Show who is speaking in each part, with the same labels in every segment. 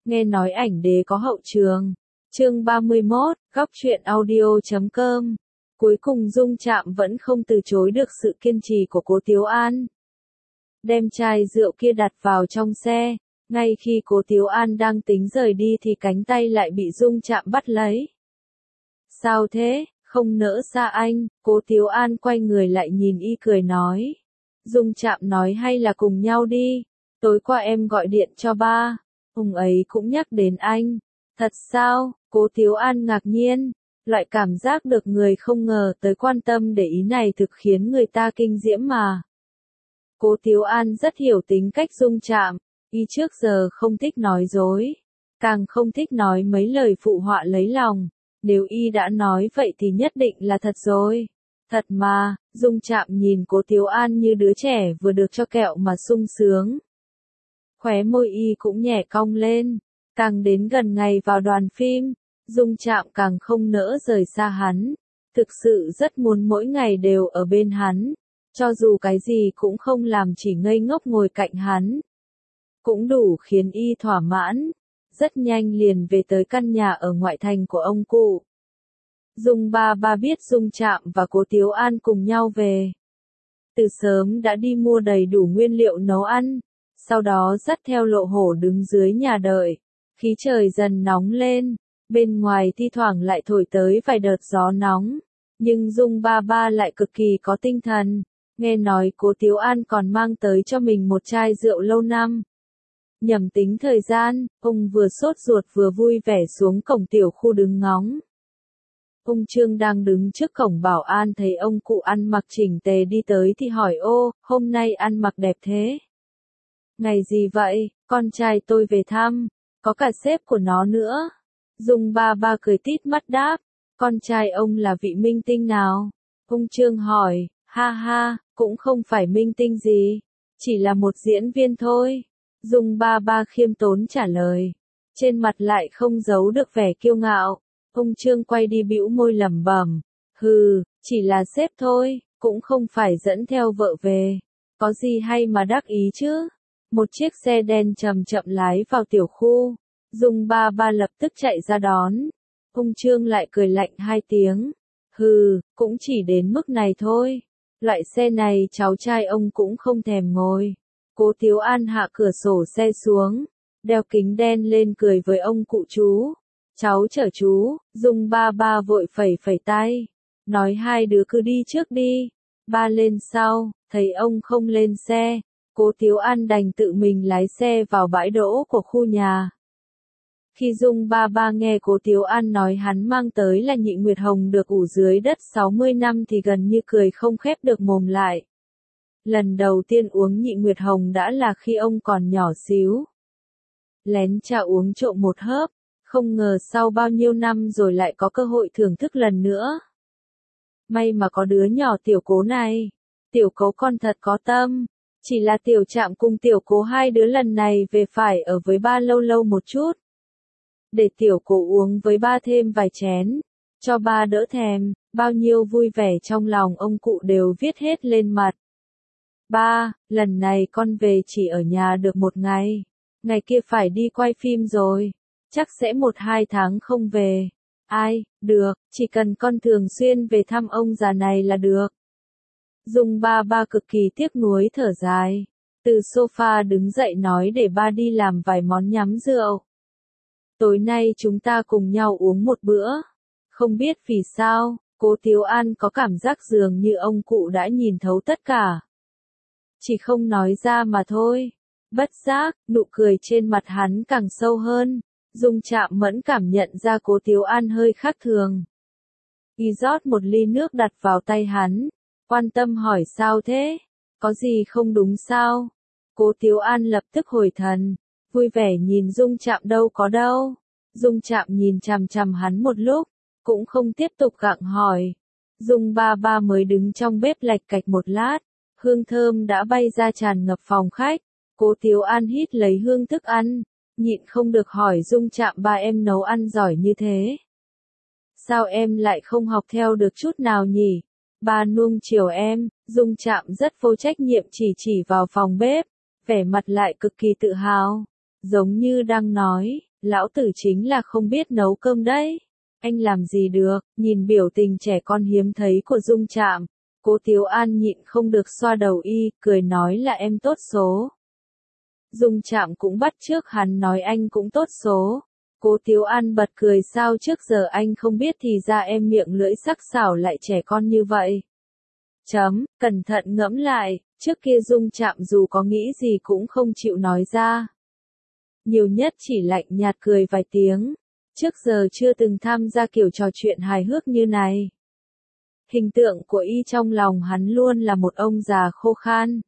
Speaker 1: Nghe nói ảnh đế có hậu trường. Chương 31, góc truyện audio.com. Cuối cùng Dung Trạm vẫn không từ chối được sự kiên trì của Cố Tiếu An. Đem chai rượu kia đặt vào trong xe, ngay khi Cố Tiếu An đang tính rời đi thì cánh tay lại bị Dung Trạm bắt lấy. Sao thế, không nỡ xa anh? Cố Tiếu An quay người lại nhìn y cười nói. Dung Trạm nói hay là cùng nhau đi, tối qua em gọi điện cho ba, ông ấy cũng nhắc đến anh. Thật sao? Cố Tiếu An ngạc nhiên, loại cảm giác được người không ngờ tới quan tâm để ý này thực khiến người ta kinh diễm mà. Cố Tiếu An rất hiểu tính cách Dung Trạm, y trước giờ không thích nói dối, càng không thích nói mấy lời phụ họa lấy lòng, nếu y đã nói vậy thì nhất định là thật rồi. Thật mà, Dung Trạm nhìn Cố Tiếu An như đứa trẻ vừa được cho kẹo mà sung sướng. Khóe môi y cũng nhẹ cong lên, càng đến gần ngày vào đoàn phim, Dung Trạm càng không nỡ rời xa hắn, thực sự rất muốn mỗi ngày đều ở bên hắn, cho dù cái gì cũng không làm, chỉ ngây ngốc ngồi cạnh hắn. Cũng đủ khiến y thỏa mãn, rất nhanh liền về tới căn nhà ở ngoại thành của ông cụ. Dung ba ba biết Dung Trạm và Cố Tiếu An cùng nhau về. Từ sớm đã đi mua đầy đủ nguyên liệu nấu ăn, sau đó dắt theo Lộ Hổ đứng dưới nhà đợi. Khí trời dần nóng lên, bên ngoài thi thoảng lại thổi tới vài đợt gió nóng, nhưng Dung ba ba lại cực kỳ có tinh thần. Nghe nói Cố Tiếu An còn mang tới cho mình một chai rượu lâu năm. Nhầm tính thời gian, ông vừa sốt ruột vừa vui vẻ xuống cổng tiểu khu đứng ngóng. Ông Trương đang đứng trước cổng bảo an thấy ông cụ ăn mặc chỉnh tề đi tới thì hỏi: ô, hôm nay ăn mặc đẹp thế. Ngày gì vậy? Con trai tôi về thăm, có cả sếp của nó nữa. Dung ba ba cười tít mắt đáp: con trai ông là vị minh tinh nào? Ông Trương hỏi: ha ha, cũng không phải minh tinh gì, chỉ là một diễn viên thôi. Dung ba ba khiêm tốn trả lời, trên mặt lại không giấu được vẻ kiêu ngạo. Ông Trương quay đi bĩu môi lẩm bẩm, hừ, chỉ là sếp thôi, cũng không phải dẫn theo vợ về, có gì hay mà đắc ý chứ. Một chiếc xe đen chậm chậm lái vào tiểu khu, Dung ba ba lập tức chạy ra đón. Ông Trương lại cười lạnh hai tiếng, hừ, cũng chỉ đến mức này thôi, loại xe này cháu trai ông cũng không thèm ngồi. Cố Tiếu An hạ cửa sổ xe xuống, đeo kính đen lên cười với ông cụ: chú, cháu chở chú. Dung ba ba vội phẩy phẩy tay, nói hai đứa cứ đi trước đi, ba lên sau. Thấy ông không lên xe, Cố Tiếu An đành tự mình lái xe vào bãi đỗ của khu nhà. Khi Dung ba ba nghe Cố Tiếu An nói hắn mang tới là Nhị Nguyệt Hồng được ủ dưới đất 60 năm thì gần như cười không khép được mồm lại. Lần đầu tiên uống Nhị Nguyệt Hồng đã là khi ông còn nhỏ xíu. Lén trà uống trộm một hớp, không ngờ sau bao nhiêu năm rồi lại có cơ hội thưởng thức lần nữa. May mà có đứa nhỏ Tiểu Cố này. Tiểu Cố con thật có tâm. Chỉ là Tiểu Trạm cùng Tiểu Cố hai đứa lần này về phải ở với ba lâu lâu một chút. Để Tiểu Cố uống với ba thêm vài chén, cho ba đỡ thèm. Bao nhiêu vui vẻ trong lòng ông cụ đều viết hết lên mặt. Ba, lần này con về chỉ ở nhà được một ngày. Ngày kia phải đi quay phim rồi. Chắc sẽ 1-2 tháng không về. Ai, được, chỉ cần con thường xuyên về thăm ông già này là được. Dung ba ba cực kỳ tiếc nuối thở dài. Từ sofa đứng dậy nói để ba đi làm vài món nhắm rượu. Tối nay chúng ta cùng nhau uống một bữa. Không biết vì sao, Cố Tiếu An có cảm giác dường như ông cụ đã nhìn thấu tất cả. Chỉ không nói ra mà thôi. Bất giác, nụ cười trên mặt hắn càng sâu hơn. Dung Trạm mẫn cảm nhận ra Cố Tiếu An hơi khác thường. Y rót một ly nước đặt vào tay hắn, quan tâm hỏi: sao thế? Có gì không đúng sao? Cố Tiếu An lập tức hồi thần, vui vẻ nhìn Dung Trạm: đâu có đâu. Dung Trạm nhìn chằm chằm hắn một lúc, cũng không tiếp tục gặng hỏi. Dung ba ba mới đứng trong bếp lạch cạch một lát, hương thơm đã bay ra tràn ngập phòng khách. Cố Tiếu An hít lấy hương thức ăn, nhịn không được hỏi Dung Trạm: ba em nấu ăn giỏi như thế, sao em lại không học theo được chút nào nhỉ? Ba nuông chiều em. Dung Trạm rất vô trách nhiệm chỉ vào phòng bếp, vẻ mặt lại cực kỳ tự hào, giống như đang nói, Lão tử chính là không biết nấu cơm đấy. Anh làm gì được, nhìn biểu tình trẻ con hiếm thấy của Dung Trạm. Cố Tiếu An nhịn không được xoa đầu y, cười nói là em tốt số. Dung Trạm cũng bắt chước hắn nói anh cũng tốt số. Cố Tiếu An bật cười sao trước giờ anh không biết thì ra em miệng lưỡi sắc sảo lại trẻ con như vậy. Cẩn thận ngẫm lại, trước kia Dung Trạm dù có nghĩ gì cũng không chịu nói ra. Nhiều nhất chỉ lạnh nhạt cười vài tiếng. Trước giờ chưa từng tham gia kiểu trò chuyện hài hước như này. Hình tượng của y trong lòng hắn luôn là một ông già khô khan.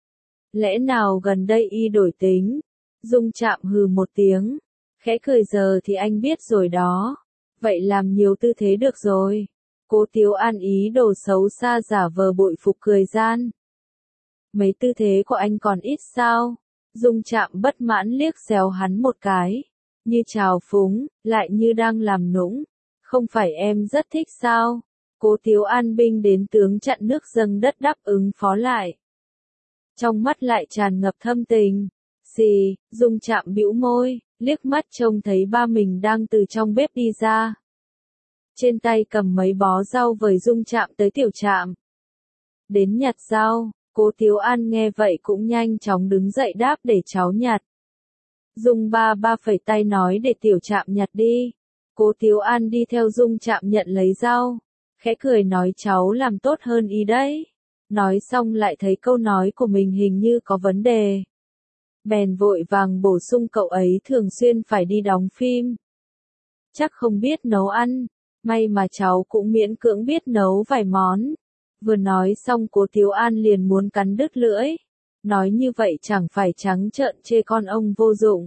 Speaker 1: Lẽ nào gần đây y đổi tính? Dung Trạm hừ một tiếng. Khẽ cười giờ thì anh biết rồi đó. Vậy làm nhiều tư thế được rồi. Cố Tiếu An ý đồ xấu xa giả vờ bội phục cười gian. Mấy tư thế của anh còn ít sao? Dung Trạm bất mãn liếc xéo hắn một cái. Như trào phúng, lại như đang làm nũng. Không phải em rất thích sao? Cố Tiếu An binh đến tướng chặn nước dâng đất đáp ứng phó lại. Trong mắt lại tràn ngập thâm tình. Xì, Dung Trạm bĩu môi, liếc mắt trông thấy ba mình đang từ trong bếp đi ra. Trên tay cầm mấy bó rau vời Dung Trạm tới Tiểu Trạm. Đến nhặt rau, Cố Tiếu An nghe vậy cũng nhanh chóng đứng dậy đáp để cháu nhặt. Dung ba ba phẩy tay nói để Tiểu Trạm nhặt đi. Cố Tiếu An đi theo Dung Trạm nhận lấy rau. Khẽ cười nói cháu làm tốt hơn y đấy. Nói xong lại thấy câu nói của mình hình như có vấn đề. Bèn vội vàng bổ sung cậu ấy thường xuyên phải đi đóng phim. Chắc không biết nấu ăn. May mà cháu cũng miễn cưỡng biết nấu vài món. Vừa nói xong Cố Tiếu An liền muốn cắn đứt lưỡi. Nói như vậy chẳng phải trắng trợn chê con ông vô dụng.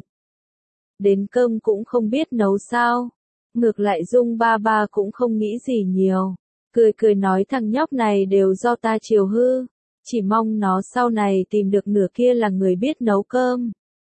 Speaker 1: Đến cơm cũng không biết nấu sao. Ngược lại Dung ba ba cũng không nghĩ gì nhiều. Cười cười nói thằng nhóc này đều do ta chiều hư. Chỉ mong nó sau này tìm được nửa kia là người biết nấu cơm.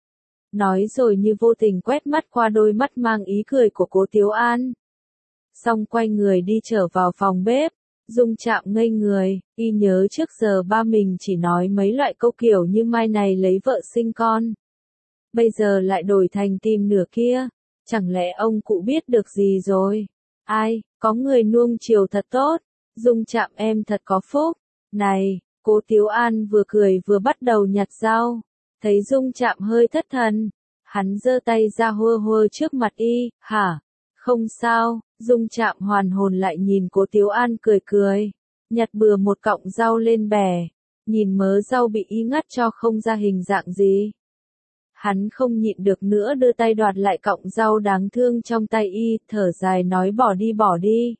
Speaker 1: Nói rồi như vô tình quét mắt qua đôi mắt mang ý cười của Cố Tiếu An. Xong quay người đi trở vào phòng bếp. Dung Trạm ngây người, y nhớ trước giờ ba mình chỉ nói mấy loại câu kiểu như mai này lấy vợ sinh con. Bây giờ lại đổi thành tìm nửa kia. Chẳng lẽ ông cụ biết được gì rồi? Ai, có người nuông chiều thật tốt. Dung Trạm em thật có phúc. Này, Cố Tiếu An vừa cười vừa bắt đầu nhặt rau. Thấy Dung Trạm hơi thất thần. Hắn giơ tay ra hơ hơ trước mặt y, hả? Không sao, Dung Trạm hoàn hồn lại nhìn Cố Tiếu An cười cười. Nhặt bừa một cọng rau lên bè. Nhìn mớ rau bị y ngắt cho không ra hình dạng gì. Hắn không nhịn được nữa đưa tay đoạt lại cọng rau đáng thương trong tay y, thở dài nói bỏ đi.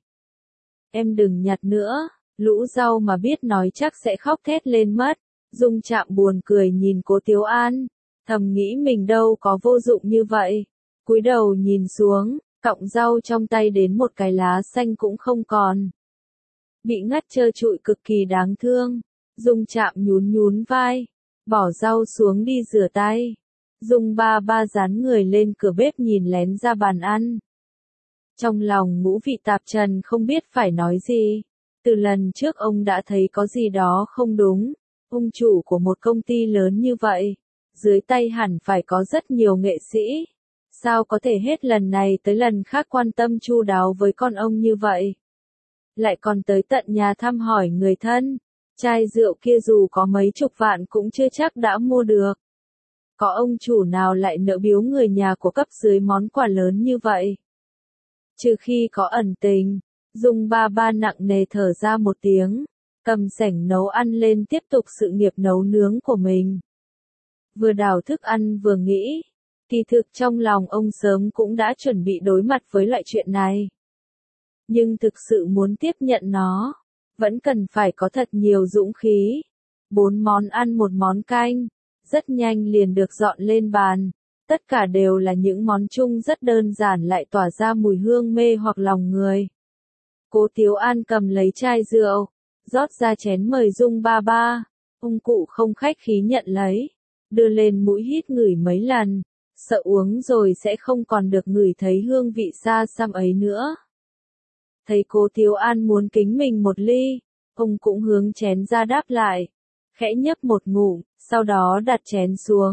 Speaker 1: Em đừng nhặt nữa, lũ rau mà biết nói chắc sẽ khóc thét lên mất. Dung Trạm buồn cười nhìn Cố Tiếu An, thầm nghĩ mình đâu có vô dụng như vậy. Cúi đầu nhìn xuống, cọng rau trong tay đến một cái lá xanh cũng không còn. Bị ngắt trơ trụi cực kỳ đáng thương. Dung Trạm nhún vai, bỏ rau xuống đi rửa tay. Dung ba ba dán người lên cửa bếp nhìn lén ra bàn ăn. Trong lòng ngũ vị tạp trần không biết phải nói gì. Từ lần trước ông đã thấy có gì đó không đúng. Ông chủ của một công ty lớn như vậy, dưới tay hẳn phải có rất nhiều nghệ sĩ. Sao có thể hết lần này tới lần khác quan tâm chu đáo với con ông như vậy? Lại còn tới tận nhà thăm hỏi người thân. Chai rượu kia dù có mấy chục vạn cũng chưa chắc đã mua được. Có ông chủ nào lại nỡ biếu người nhà của cấp dưới món quà lớn như vậy? Trừ khi có ẩn tình. Dung ba ba nặng nề thở ra một tiếng, cầm sảnh nấu ăn lên tiếp tục sự nghiệp nấu nướng của mình. Vừa đào thức ăn vừa nghĩ, kỳ thực trong lòng ông sớm cũng đã chuẩn bị đối mặt với loại chuyện này. Nhưng thực sự muốn tiếp nhận nó, vẫn cần phải có thật nhiều dũng khí. 4 món ăn một món canh, rất nhanh liền được dọn lên bàn. Tất cả đều là những món chung rất đơn giản lại tỏa ra mùi hương mê hoặc lòng người. Cố Tiếu An cầm lấy chai rượu, rót ra chén mời Dung ba ba. Ông cụ không khách khí nhận lấy, đưa lên mũi hít ngửi mấy lần, sợ uống rồi sẽ không còn được ngửi thấy hương vị xa xăm ấy nữa. Thấy Cố Tiếu An muốn kính mình một ly, ông cũng hướng chén ra đáp lại, khẽ nhấp một ngụm, sau đó đặt chén xuống,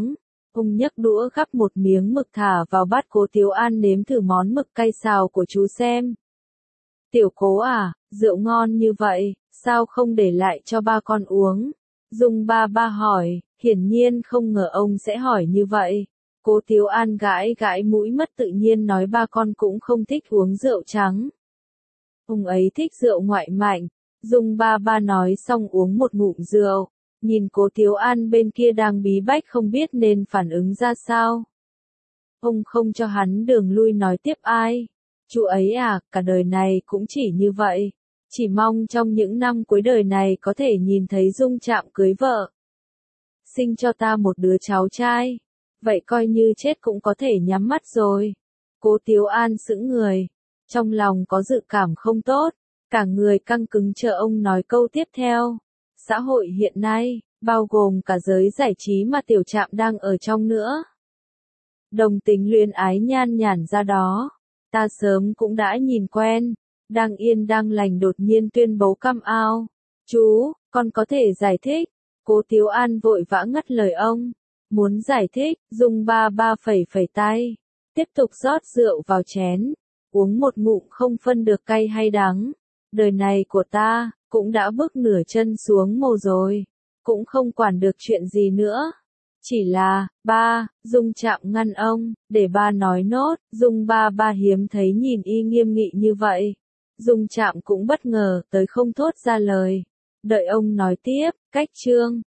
Speaker 1: Ông nhấc đũa gắp một miếng mực thả vào bát Cố Tiếu An nếm thử món mực cay xào của chú xem. Tiểu Cố à, rượu ngon như vậy, sao không để lại cho ba con uống? Dung ba ba hỏi, hiển nhiên không ngờ ông sẽ hỏi như vậy. Cố Tiếu An gãi gãi mũi mất tự nhiên nói ba con cũng không thích uống rượu trắng. Ông ấy thích rượu ngoại mạnh. Dung ba ba nói xong uống một ngụm rượu, nhìn Cố Tiếu An bên kia đang bí bách không biết nên phản ứng ra sao. Ông không cho hắn đường lui nói tiếp ai. Chú ấy à, cả đời này cũng chỉ như vậy. Chỉ mong trong những năm cuối đời này có thể nhìn thấy Dung Trạm cưới vợ. Sinh cho ta một đứa cháu trai. Vậy coi như chết cũng có thể nhắm mắt rồi. Cố Tiếu An sững người. Trong lòng có dự cảm không tốt. Cả người căng cứng chờ ông nói câu tiếp theo. Xã hội hiện nay, bao gồm cả giới giải trí mà Tiểu Trạm đang ở trong nữa. Đồng tính luyến ái nhan nhản ra đó. Ta sớm cũng đã nhìn quen. Đang yên đang lành đột nhiên tuyên bố come out. Chú, con có thể giải thích. Cố Tiếu An vội vã ngắt lời ông. Muốn giải thích, Dung ba ba phẩy phẩy tay. Tiếp tục rót rượu vào chén. Uống một ngụm không phân được cay hay đắng. Đời này của ta, cũng đã bước nửa chân xuống mồ rồi. Cũng không quản được chuyện gì nữa. Chỉ là, ba, Dung Trạm ngăn ông, để ba nói nốt. Dung ba ba hiếm thấy nhìn y nghiêm nghị như vậy. Dung Trạm cũng bất ngờ, tới không thốt ra lời. Đợi ông nói tiếp, cách chương